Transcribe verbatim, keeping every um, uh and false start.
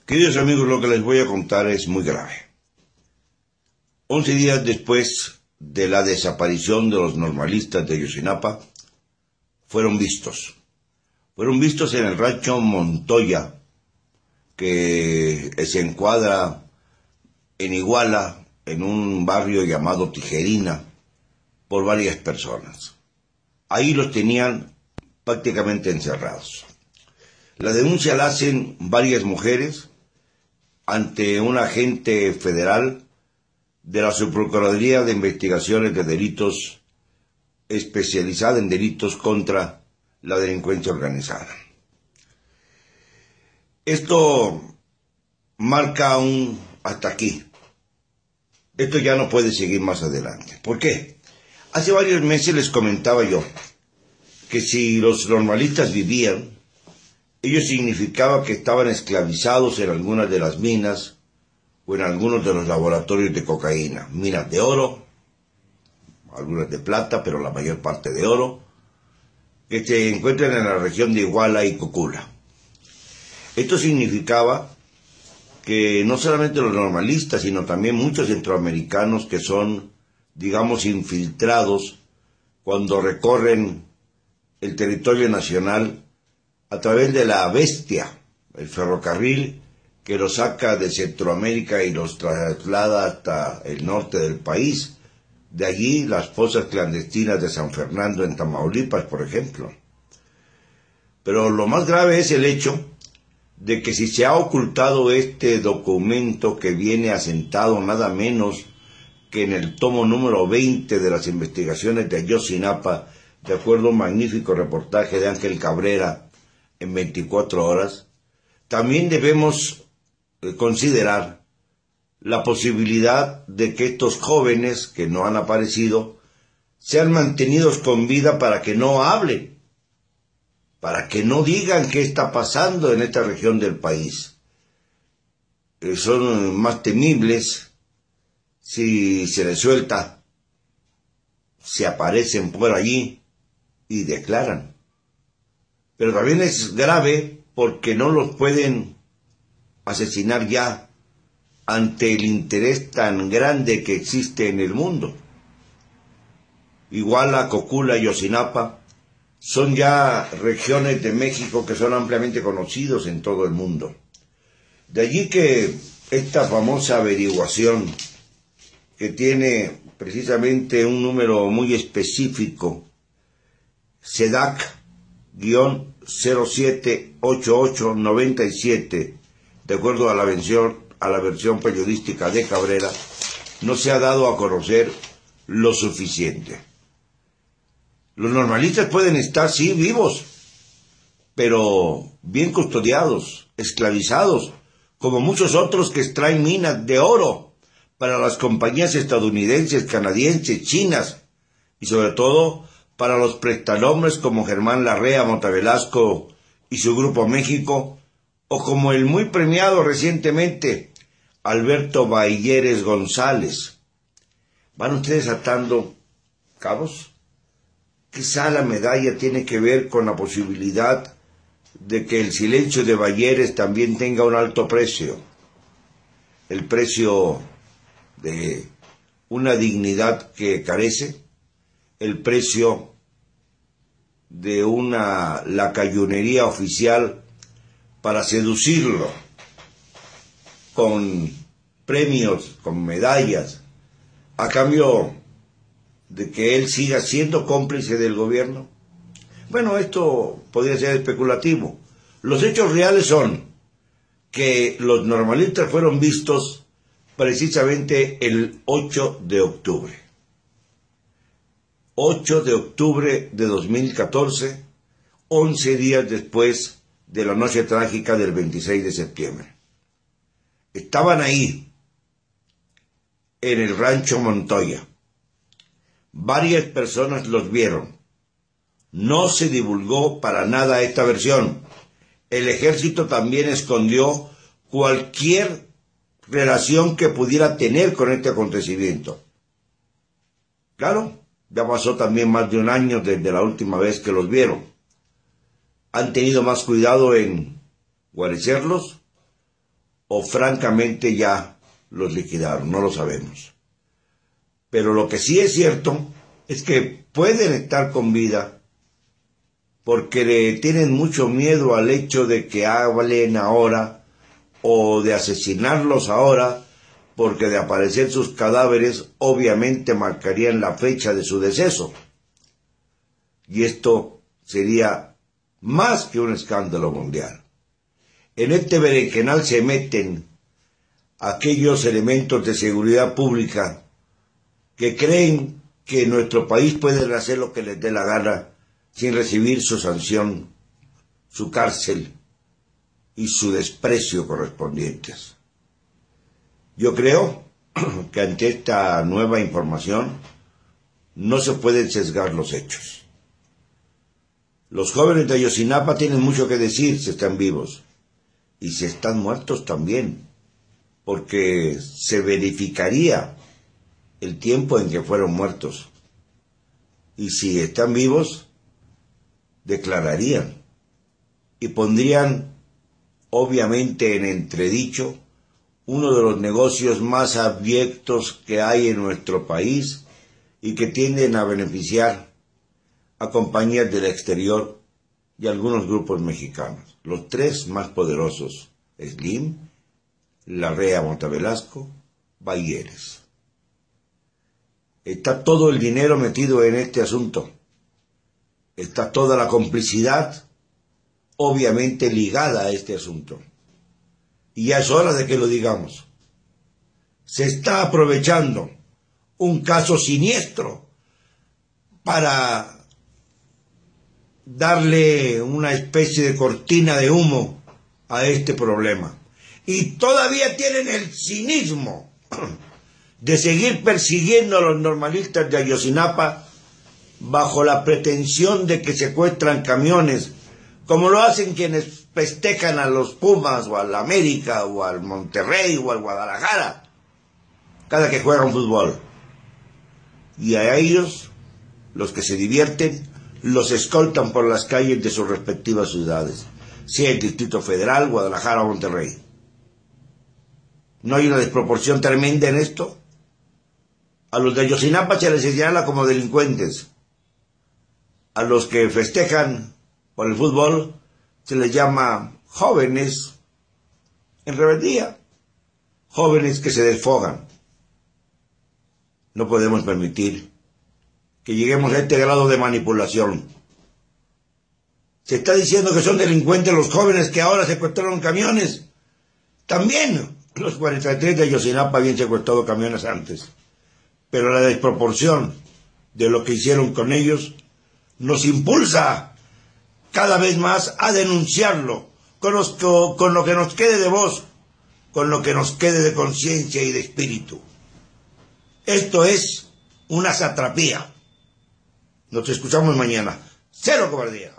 Queridos amigos, lo que les voy a contar es muy grave. Once días después de la desaparición de los normalistas de Ayotzinapa, fueron vistos. Fueron vistos en el rancho Montoya, que se encuadra en Iguala, en un barrio llamado Tijerina, por varias personas. Ahí los tenían prácticamente encerrados. La denuncia la hacen varias mujeres ante un agente federal de la Subprocuraduría de Investigaciones de Delitos, especializada en delitos contra la delincuencia organizada. Esto marca un hasta aquí. Esto ya no puede seguir más adelante. ¿Por qué? Hace varios meses les comentaba yo que si los normalistas vivían, ello significaba que estaban esclavizados en algunas de las minas o en algunos de los laboratorios de cocaína. Minas de oro, algunas de plata, pero la mayor parte de oro, que se encuentran en la región de Iguala y Cocula. Esto significaba que no solamente los normalistas, sino también muchos centroamericanos que son, digamos, infiltrados cuando recorren el territorio nacional a través de la Bestia, el ferrocarril que los saca de Centroamérica y los traslada hasta el norte del país. De allí las fosas clandestinas de San Fernando en Tamaulipas, por ejemplo. Pero lo más grave es el hecho de que si se ha ocultado este documento que viene asentado nada menos que en el tomo número veinte de las investigaciones de Ayotzinapa, de acuerdo a un magnífico reportaje de Ángel Cabrera en veinticuatro horas, también debemos considerar la posibilidad de que estos jóvenes que no han aparecido sean mantenidos con vida para que no hablen, para que no digan qué está pasando en esta región del país. Eh, son más temibles si se les suelta, se aparecen por allí y declaran. Pero también es grave porque no los pueden asesinar ya ante el interés tan grande que existe en el mundo. Iguala, Cocula y Ayotzinapa son ya regiones de México que son ampliamente conocidos en todo el mundo. De allí que esta famosa averiguación, que tiene precisamente un número muy específico, SEDAC cero siete ocho ocho nueve siete, de acuerdo a la versión, a la versión periodística de Cabrera, no se ha dado a conocer lo suficiente. Los normalistas pueden estar, sí, vivos, pero bien custodiados, esclavizados, como muchos otros que extraen minas de oro para las compañías estadounidenses, canadienses, chinas, y sobre todo para los prestanombres como Germán Larrea Motavelasco y su Grupo México, o como el muy premiado recientemente Alberto Bailleres González. ¿Van ustedes atando cabos? Quizá la medalla tiene que ver con la posibilidad de que el silencio de Bailleres también tenga un alto precio. El precio de una dignidad que carece, el precio de una lacayunería oficial para seducirlo con premios, con medallas, a cambio de que él siga siendo cómplice del gobierno. Bueno, esto podría ser especulativo. Los hechos reales son que los normalistas fueron vistos precisamente el ocho de octubre. ocho de octubre de dos mil catorce, once días después de la noche trágica del veintiséis de septiembre. Estaban ahí, en el rancho Montoya. Varias personas los vieron. No se divulgó para nada esta versión. El ejército también escondió cualquier relación que pudiera tener con este acontecimiento. Claro, ya pasó también más de un año desde la última vez que los vieron. Han tenido más cuidado en guarecerlos o francamente ya los liquidaron, no lo sabemos. Pero lo que sí es cierto es que pueden estar con vida porque le tienen mucho miedo al hecho de que hablen ahora o de asesinarlos ahora, porque de aparecer sus cadáveres obviamente marcarían la fecha de su deceso. Y esto sería más que un escándalo mundial. En este berenjenal se meten aquellos elementos de seguridad pública que creen que nuestro país puede hacer lo que les dé la gana sin recibir su sanción, su cárcel y su desprecio correspondientes. Yo creo que ante esta nueva información no se pueden sesgar los hechos. Los jóvenes de Ayotzinapa tienen mucho que decir si están vivos, y si están muertos también, porque se verificaría el tiempo en que fueron muertos. Y si están vivos, declararían y pondrían obviamente en entredicho uno de los negocios más abyectos que hay en nuestro país y que tienden a beneficiar a compañías del exterior y algunos grupos mexicanos. Los tres más poderosos: Slim, Larrea Montevelasco, Bayeres. Está todo el dinero metido en este asunto. Está toda la complicidad obviamente ligada a este asunto. Y ya es hora de que lo digamos. Se está aprovechando un caso siniestro para darle una especie de cortina de humo a este problema. Y todavía tienen el cinismo de seguir persiguiendo a los normalistas de Ayotzinapa bajo la pretensión de que secuestran camiones, como lo hacen quienes festejan a los Pumas o al América o al Monterrey o al Guadalajara cada que juegan fútbol. Y a ellos, los que se divierten, los escoltan por las calles de sus respectivas ciudades, sea el Distrito Federal, Guadalajara o Monterrey. ¿No hay una desproporción tremenda en esto? A los de Ayotzinapa se les señala como delincuentes. A los que festejan por el fútbol se les llama jóvenes en rebeldía, jóvenes que se desfogan. No podemos permitir que lleguemos a este grado de manipulación. Se está diciendo que son delincuentes los jóvenes que ahora secuestraron camiones. También los cuarenta y tres de Ayotzinapa habían secuestrado camiones antes. Pero la desproporción de lo que hicieron con ellos nos impulsa cada vez más a denunciarlo, con, los, con lo que nos quede de voz, con lo que nos quede de conciencia y de espíritu. Esto es una satrapía. Nos escuchamos mañana. Cero cobardía.